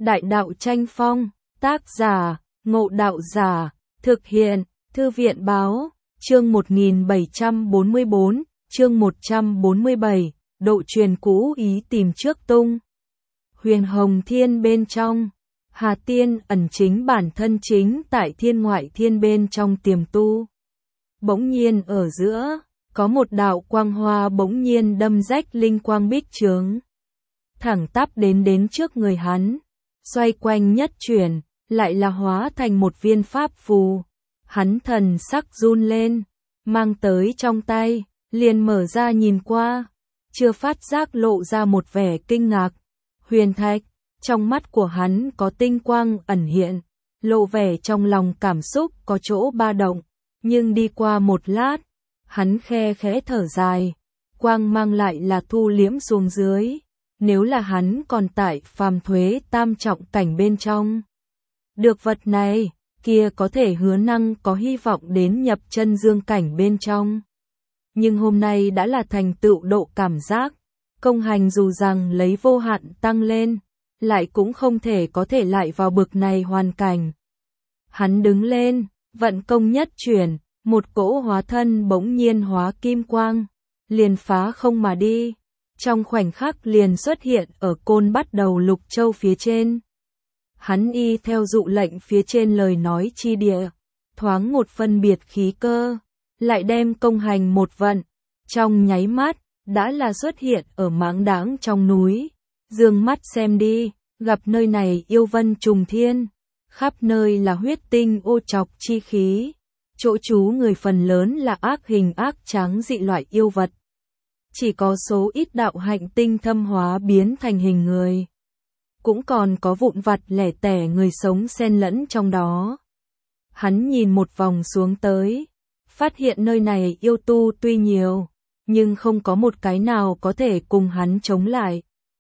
Đại đạo tranh phong, tác giả, Ngộ Đạo Giả, thực hiện, Thư viện báo, chương 1744, chương 147, độ truyền cũ ý tìm trước tung. Huyền Hồng Thiên bên trong, Hà Tiên ẩn chính bản thân chính tại thiên ngoại thiên bên trong tiềm tu. Bỗng nhiên ở giữa, có một đạo quang hoa bỗng nhiên đâm rách linh quang bích chướng. Thẳng tắp đến trước người hắn, xoay quanh nhất chuyển, lại là hóa thành một viên pháp phù. Hắn thần sắc run lên, mang tới trong tay, liền mở ra nhìn qua, chưa phát giác lộ ra một vẻ kinh ngạc. Huyền thạch, trong mắt của hắn có tinh quang ẩn hiện, lộ vẻ trong lòng cảm xúc có chỗ ba động, nhưng đi qua một lát, hắn khe khẽ thở dài, quang mang lại là thu liễm xuống dưới. Nếu là hắn còn tại phàm thuế tam trọng cảnh bên trong, được vật này, kia có thể hứa năng có hy vọng đến nhập chân dương cảnh bên trong. Nhưng hôm nay đã là thành tựu độ cảm giác, công hành dù rằng lấy vô hạn tăng lên, lại cũng không thể có thể lại vào bực này hoàn cảnh. Hắn đứng lên, vận công nhất chuyển, một cỗ hóa thân bỗng nhiên hóa kim quang, liền phá không mà đi. Trong khoảnh khắc liền xuất hiện ở côn bắt đầu lục châu phía trên. Hắn y theo dụ lệnh phía trên lời nói chi địa, thoáng một phân biệt khí cơ, lại đem công hành một vận, trong nháy mắt, đã là xuất hiện ở máng đáng trong núi. Dương mắt xem đi, gặp nơi này yêu vân trùng thiên, khắp nơi là huyết tinh ô trọc chi khí, chỗ trú người phần lớn là ác hình ác tráng dị loại yêu vật. Chỉ có số ít đạo hạnh tinh thâm hóa biến thành hình người. Cũng còn có vụn vặt lẻ tẻ người sống xen lẫn trong đó. Hắn nhìn một vòng xuống tới, phát hiện nơi này yêu tu tuy nhiều, nhưng không có một cái nào có thể cùng hắn chống lại.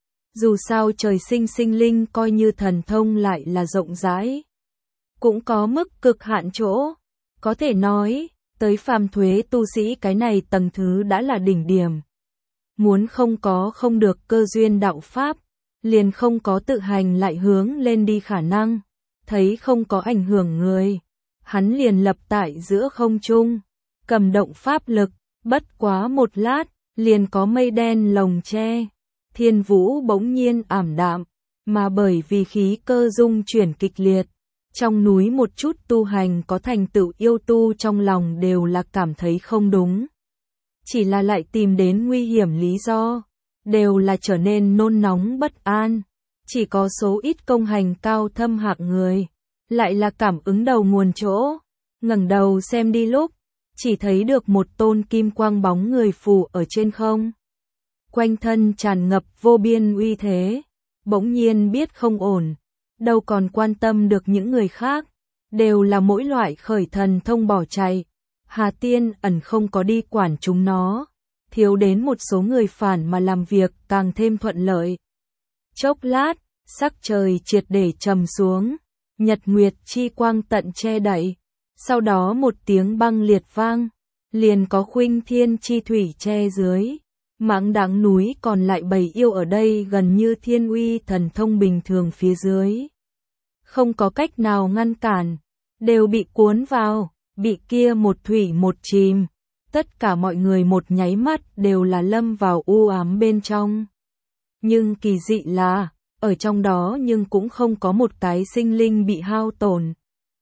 Dù sao trời sinh sinh linh coi như thần thông lại là rộng rãi, cũng có mức cực hạn chỗ, có thể nói, tới phàm thuế tu sĩ cái này tầng thứ đã là đỉnh điểm. Muốn không được cơ duyên đạo pháp, liền không có tự hành lại hướng lên đi khả năng, thấy không có ảnh hưởng người, hắn liền lập tại giữa không trung, cầm động pháp lực, bất quá một lát, liền có mây đen lồng che, thiên vũ bỗng nhiên ảm đạm, mà bởi vì khí cơ dung chuyển kịch liệt, trong núi một chút tu hành có thành tựu yêu tu trong lòng đều là cảm thấy không đúng. Chỉ là lại tìm đến nguy hiểm lý do, đều là trở nên nôn nóng bất an. Chỉ có số ít công hành cao thâm hạng người, lại là cảm ứng đầu nguồn chỗ. Ngẩng đầu xem đi lúc, chỉ thấy được một tôn kim quang bóng người phù ở trên không. Quanh thân tràn ngập vô biên uy thế, bỗng nhiên biết không ổn, đâu còn quan tâm được những người khác, đều là mỗi loại khởi thần thông bỏ chạy. Hà Tiên ẩn không có đi quản chúng nó, thiếu đến một số người phản mà làm việc càng thêm thuận lợi. Chốc lát, sắc trời triệt để trầm xuống, nhật nguyệt chi quang tận che đậy, sau đó một tiếng băng liệt vang, liền có khuynh thiên chi thủy che dưới, mãng đáng núi còn lại bầy yêu ở đây gần như thiên uy thần thông bình thường phía dưới. Không có cách nào ngăn cản, đều bị cuốn vào. Bị kia một thủy một chìm, tất cả mọi người một nháy mắt đều là lâm vào u ám bên trong. Nhưng kỳ dị là, ở trong đó nhưng cũng không có một cái sinh linh bị hao tổn.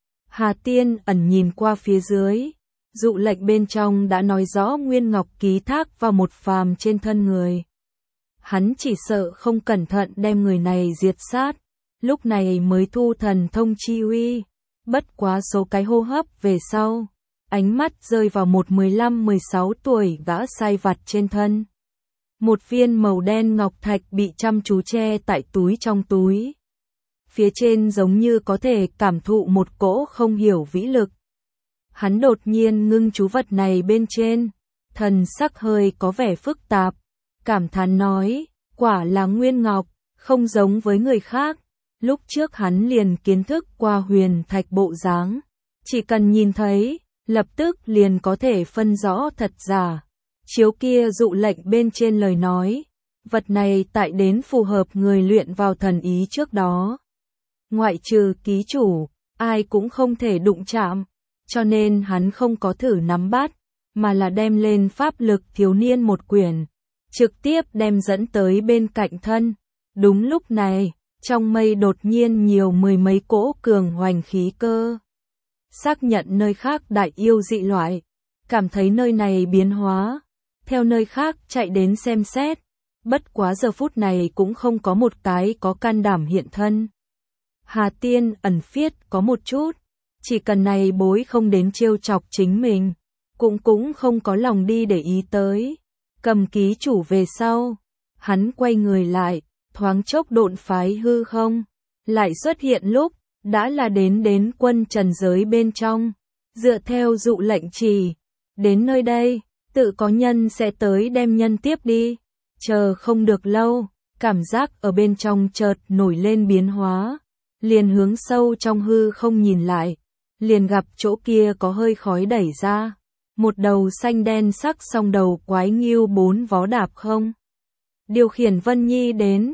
Hà Tiên ẩn nhìn qua phía dưới, dụ lệnh bên trong đã nói rõ Nguyên Ngọc ký thác vào một phàm trên thân người. Hắn chỉ sợ không cẩn thận đem người này diệt sát, lúc này mới thu thần thông chi uy. Bất quá số cái hô hấp về sau, ánh mắt rơi vào một 15-16 tuổi gã sai vặt trên thân. Một viên màu đen ngọc thạch bị chăm chú che tại túi trong túi. Phía trên giống như có thể cảm thụ một cỗ không hiểu vĩ lực. Hắn đột nhiên ngưng chú vật này bên trên, thần sắc hơi có vẻ phức tạp, cảm thán nói, quả là nguyên ngọc, không giống với người khác. Lúc trước hắn liền kiến thức qua huyền thạch bộ dáng, chỉ cần nhìn thấy, lập tức liền có thể phân rõ thật giả. Chiếu kia dụ lệnh bên trên lời nói, vật này tại đến phù hợp người luyện vào thần ý trước đó, ngoại trừ ký chủ, ai cũng không thể đụng chạm, cho nên hắn không có thử nắm bắt, mà là đem lên pháp lực thiếu niên một quyển, trực tiếp đem dẫn tới bên cạnh thân. Đúng lúc này, trong mây đột nhiên nhiều mười mấy cỗ cường hoành khí cơ. Xác nhận nơi khác đại yêu dị loại, cảm thấy nơi này biến hóa, theo nơi khác chạy đến xem xét, bất quá giờ phút này cũng không có một cái có can đảm hiện thân. Hà Tiên ẩn phiết có một chút, chỉ cần này bối không đến trêu chọc chính mình, cũng không có lòng đi để ý tới. Cầm ký chủ về sau, hắn quay người lại, thoáng chốc độn phái hư không, lại xuất hiện lúc, đã là đến quân trần giới bên trong, dựa theo dụ lệnh chỉ, đến nơi đây, tự có nhân sẽ tới đem nhân tiếp đi, chờ không được lâu, cảm giác ở bên trong chợt nổi lên biến hóa, liền hướng sâu trong hư không nhìn lại, liền gặp chỗ kia có hơi khói đẩy ra, một đầu xanh đen sắc song đầu quái nghiêu 4 vó đạp không. Điều khiển Vân Nhi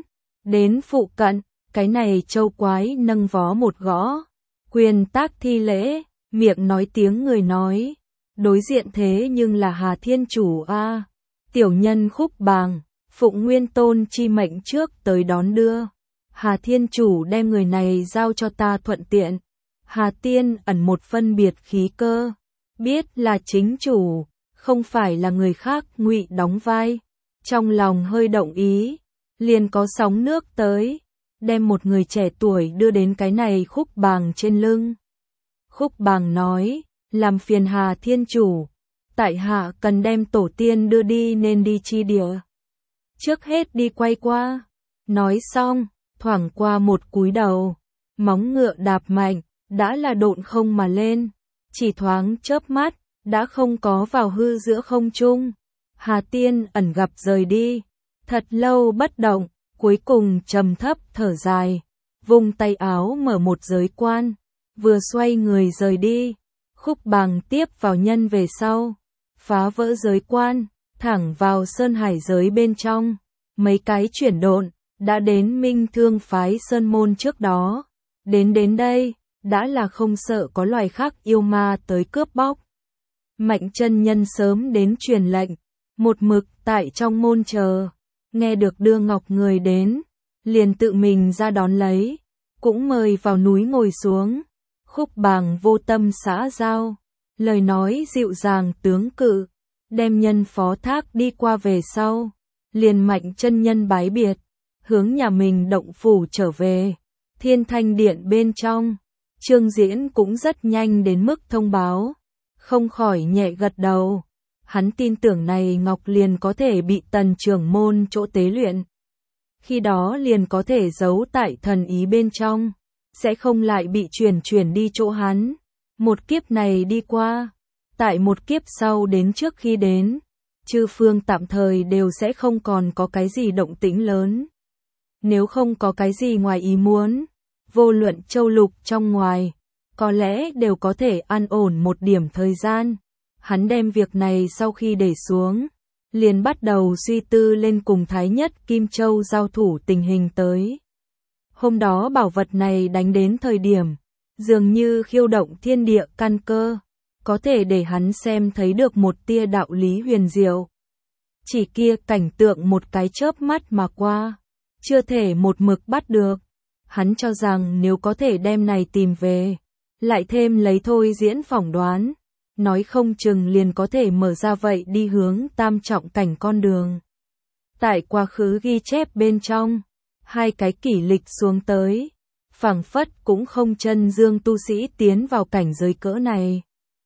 đến phụ cận, cái này châu quái nâng vó một gõ, quyền tác thi lễ, miệng nói tiếng người nói, đối diện thế nhưng là Hà Thiên Chủ a, tiểu nhân Khúc Bàng, phụng Nguyên Tôn chi mệnh trước tới đón đưa. Hà Thiên Chủ đem người này giao cho ta thuận tiện. Hà Tiên ẩn một phân biệt khí cơ, biết là chính chủ, không phải là người khác ngụy đóng vai. Trong lòng hơi động ý, liền có sóng nước tới, đem một người trẻ tuổi đưa đến cái này Khúc Bàng trên lưng. Khúc Bàng nói, làm phiền Hà Thiên Chủ, tại hạ cần đem tổ tiên đưa đi nên đi chi địa. Trước hết đi quay qua, nói xong, thoảng qua một cúi đầu, móng ngựa đạp mạnh, đã là độn không mà lên, chỉ thoáng chớp mắt, đã không có vào hư giữa không trung. Hà Tiên ẩn gặp rời đi, thật lâu bất động, cuối cùng trầm thấp thở dài, vung tay áo mở một giới quan, vừa xoay người rời đi. Khúc Bàng tiếp vào nhân về sau, phá vỡ giới quan, thẳng vào sơn hải giới bên trong, mấy cái chuyển độn, đã đến Minh Thương phái sơn môn trước đó, đến đây, đã là không sợ có loài khác yêu ma tới cướp bóc. Mạnh chân nhân sớm đến truyền lệnh, một mực tại trong môn chờ, nghe được đưa ngọc người đến, liền tự mình ra đón lấy, cũng mời vào núi ngồi xuống. Khúc Bàng vô tâm xã giao, lời nói dịu dàng tướng cự, đem nhân phó thác đi qua về sau, liền mạnh chân nhân bái biệt, hướng nhà mình động phủ trở về. Thiên Thanh Điện bên trong, Trương Diễn cũng rất nhanh đến mức thông báo, không khỏi nhẹ gật đầu. Hắn tin tưởng này ngọc liền có thể bị Tần trưởng môn chỗ tế luyện. Khi đó liền có thể giấu tại thần ý bên trong, sẽ không lại bị chuyển đi chỗ hắn. Một kiếp này đi qua, tại một kiếp sau đến trước khi đến, chư phương tạm thời đều sẽ không còn có cái gì động tĩnh lớn. Nếu không có cái gì ngoài ý muốn, vô luận châu lục trong ngoài, có lẽ đều có thể an ổn một điểm thời gian. Hắn đem việc này sau khi để xuống, liền bắt đầu suy tư lên cùng Thái Nhất Kim Châu giao thủ tình hình tới. Hôm đó bảo vật này đánh đến thời điểm, dường như khiêu động thiên địa căn cơ, có thể để hắn xem thấy được một tia đạo lý huyền diệu. Chỉ kia cảnh tượng một cái chớp mắt mà qua, chưa thể một mực bắt được. Hắn cho rằng nếu có thể đem này tìm về, lại thêm lấy Thôi Diễn phỏng đoán, nói không chừng liền có thể mở ra vậy đi hướng tam trọng cảnh con đường. Tại quá khứ ghi chép bên trong, hai cái kỷ lịch xuống tới, phảng phất cũng không chân dương tu sĩ tiến vào cảnh giới cỡ này.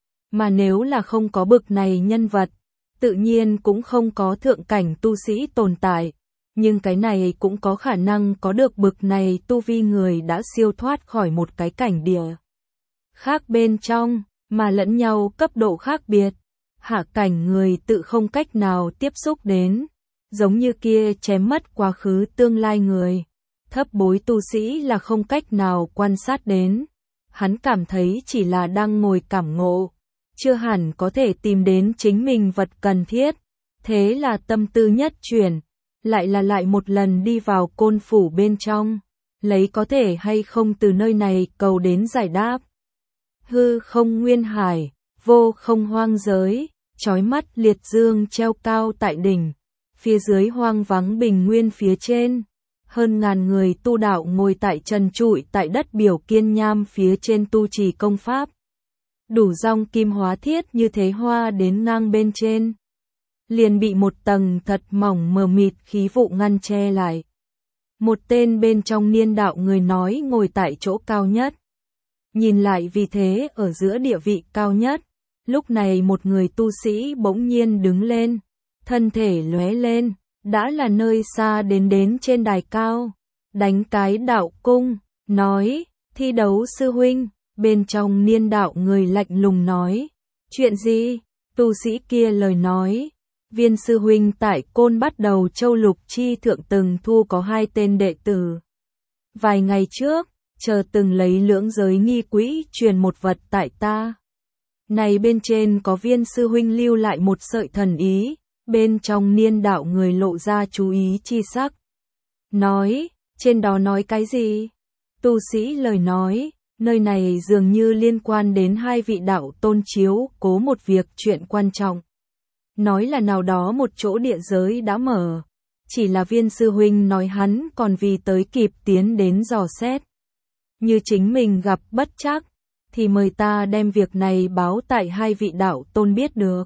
Mà nếu là không có bực này nhân vật, tự nhiên cũng không có thượng cảnh tu sĩ tồn tại, nhưng cái này cũng có khả năng có được bực này tu vi người đã siêu thoát khỏi một cái cảnh địa khác bên trong, mà lẫn nhau cấp độ khác biệt, hạ cảnh người tự không cách nào tiếp xúc đến, giống như kia chém mất quá khứ tương lai người, thấp bối tu sĩ là không cách nào quan sát đến. Hắn cảm thấy chỉ là đang ngồi cảm ngộ, chưa hẳn có thể tìm đến chính mình vật cần thiết, thế là tâm tư nhất chuyển, lại một lần đi vào côn phủ bên trong, lấy có thể hay không từ nơi này cầu đến giải đáp. Hư không nguyên hải, vô không hoang giới, chói mắt liệt dương treo cao tại đỉnh, phía dưới hoang vắng bình nguyên phía trên. Hơn ngàn người tu đạo ngồi tại trần trụi tại đất biểu kiên nham phía trên tu trì công pháp. Đủ rong kim hóa thiết như thế hoa đến ngang bên trên. Liền bị một tầng thật mỏng mờ mịt khí vụ ngăn che lại. Một tên bên trong niên đạo người nói ngồi tại chỗ cao nhất. Nhìn lại vì thế ở giữa địa vị cao nhất. Lúc này một người tu sĩ bỗng nhiên đứng lên. Thân thể lóe lên. Đã là nơi xa đến trên đài cao. Đánh cái đạo cung. Nói. Thi đấu sư huynh. Bên trong niên đạo người lạnh lùng nói. Chuyện gì? Tu sĩ kia lời nói. Viên sư huynh tại Côn Bắt Đầu Châu Lục Chi Thượng từng thu có 2 tên đệ tử. Vài ngày trước, chờ từng lấy lưỡng giới nghi quỹ truyền một vật tại ta. Này bên trên có viên sư huynh lưu lại một sợi thần ý, bên trong niên đạo người lộ ra chú ý chi sắc. Nói, trên đó nói cái gì? Tu sĩ lời nói, nơi này dường như liên quan đến 2 vị đạo tôn chiếu cố một việc chuyện quan trọng. Nói là nào đó một chỗ địa giới đã mở. Chỉ là viên sư huynh nói hắn còn vì tới kịp tiến đến dò xét. Như chính mình gặp bất trắc, thì mời ta đem việc này báo tại 2 vị đạo tôn biết được.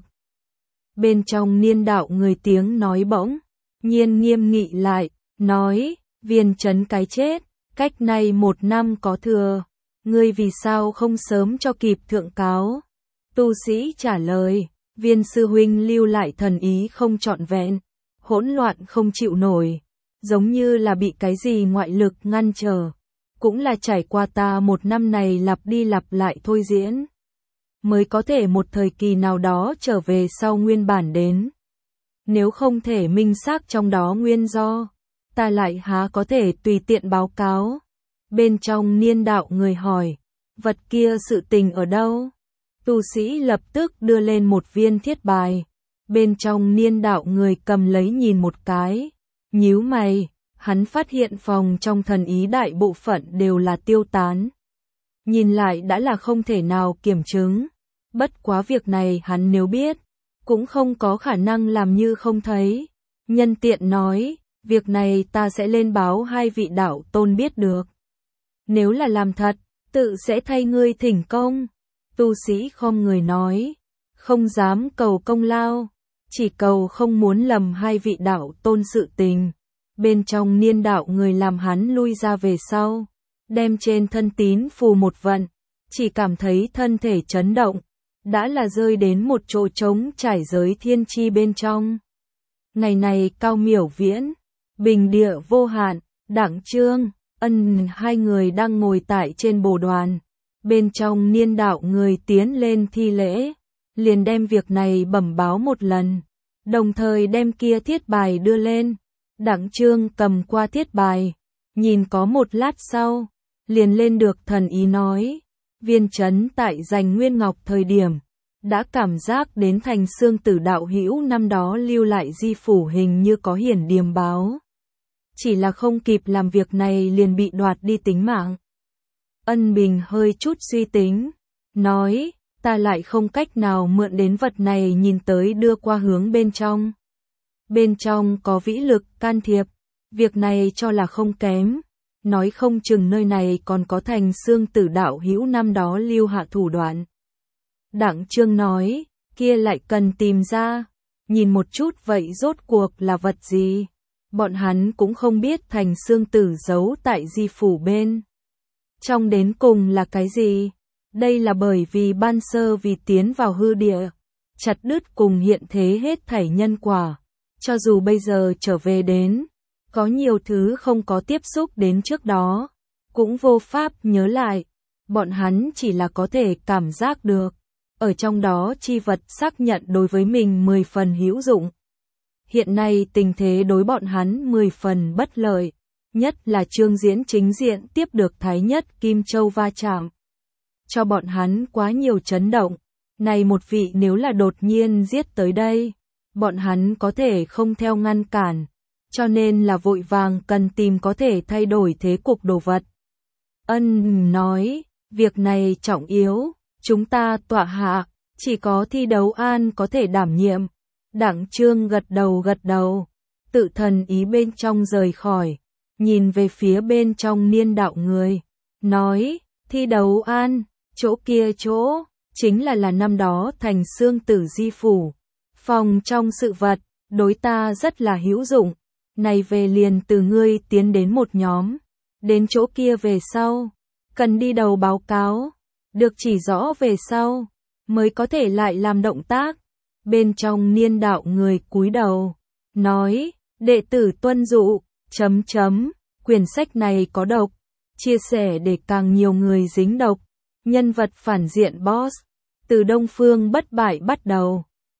Bên trong niên đạo người tiếng nói bỗng nhiên nghiêm nghị lại, nói, viên trấn cái chết, cách nay 1 năm có thừa, ngươi vì sao không sớm cho kịp thượng cáo? Tu sĩ trả lời. Viên sư huynh lưu lại thần ý không trọn vẹn, hỗn loạn không chịu nổi, giống như là bị cái gì ngoại lực ngăn trở, cũng là trải qua ta 1 năm này lặp đi lặp lại thôi diễn, mới có thể một thời kỳ nào đó trở về sau nguyên bản đến. Nếu không thể minh xác trong đó nguyên do, ta lại há có thể tùy tiện báo cáo. Bên trong niên đạo người hỏi, vật kia sự tình ở đâu? Tu sĩ lập tức đưa lên một viên thiết bài. Bên trong niên đạo người cầm lấy nhìn một cái. Nhíu mày, hắn phát hiện phòng trong thần ý đại bộ phận đều là tiêu tán. Nhìn lại đã là không thể nào kiểm chứng. Bất quá việc này hắn nếu biết, cũng không có khả năng làm như không thấy. Nhân tiện nói, việc này ta sẽ lên báo 2 vị đạo tôn biết được. Nếu là làm thật, tự sẽ thay ngươi thỉnh công. Tu sĩ khom người nói, không dám cầu công lao, chỉ cầu không muốn lầm 2 vị đạo tôn sự tình. Bên trong niên đạo người làm hắn lui ra về sau, đem trên thân tín phù một vận, chỉ cảm thấy thân thể chấn động, đã là rơi đến một chỗ trống trải giới thiên chi bên trong. Ngày này cao miểu viễn, bình địa vô hạn, Đặng Trương, Ân 2 người đang ngồi tại trên bồ đoàn. Bên trong niên đạo người tiến lên thi lễ, liền đem việc này bẩm báo một lần, đồng thời đem kia thiết bài đưa lên. Đặng Trương cầm qua thiết bài, nhìn có một lát sau, liền lên được thần ý nói, viên trấn tại giành Nguyên Ngọc thời điểm, đã cảm giác đến Thành Xương Tử đạo hữu năm đó lưu lại di phủ hình như có hiển điềm báo. Chỉ là không kịp làm việc này liền bị đoạt đi tính mạng. Ân Bình hơi chút suy tính, nói, ta lại không cách nào mượn đến vật này nhìn tới đưa qua hướng bên trong. Bên trong có vĩ lực can thiệp, việc này cho là không kém, nói không chừng nơi này còn có Thành Xương Tử đạo hữu năm đó lưu hạ thủ đoạn. Đặng Trương nói, kia lại cần tìm ra, nhìn một chút vậy rốt cuộc là vật gì. Bọn hắn cũng không biết Thành Xương Tử giấu tại di phủ bên trong đến cùng là cái gì. Đây là bởi vì ban sơ vì tiến vào hư địa, chặt đứt cùng hiện thế hết thảy nhân quả. Cho dù bây giờ trở về đến, có nhiều thứ không có tiếp xúc đến trước đó, cũng vô pháp nhớ lại. Bọn hắn chỉ là có thể cảm giác được, ở trong đó chi vật xác nhận đối với mình 10 phần hữu dụng. Hiện nay tình thế đối bọn hắn 10 phần bất lợi, nhất là Trương Diễn chính diện tiếp được Thái Nhất Kim Châu va chạm. Cho bọn hắn quá nhiều chấn động, này một vị nếu là đột nhiên giết tới đây, bọn hắn có thể không theo ngăn cản, cho nên là vội vàng cần tìm có thể thay đổi thế cục đồ vật. Ân nói, việc này trọng yếu, chúng ta tọa hạ, chỉ có thi đấu an có thể đảm nhiệm. Đặng Trương gật đầu, tự thần ý bên trong rời khỏi, nhìn về phía bên trong Niên Đạo người, nói, thi đấu an, chỗ kia chỗ, chính là năm đó thành Xương Tử Di phủ, phòng trong sự vật, đối ta rất là hữu dụng, này về liền từ ngươi tiến đến một nhóm, đến chỗ kia về sau, cần đi đầu báo cáo, được chỉ rõ về sau, mới có thể lại làm động tác. Bên trong Niên Đạo người cúi đầu, nói, đệ tử tuân dụ, quyển sách này có độc, chia sẻ để càng nhiều người dính độc, nhân vật phản diện boss, từ Đông Phương Bất Bại bắt đầu.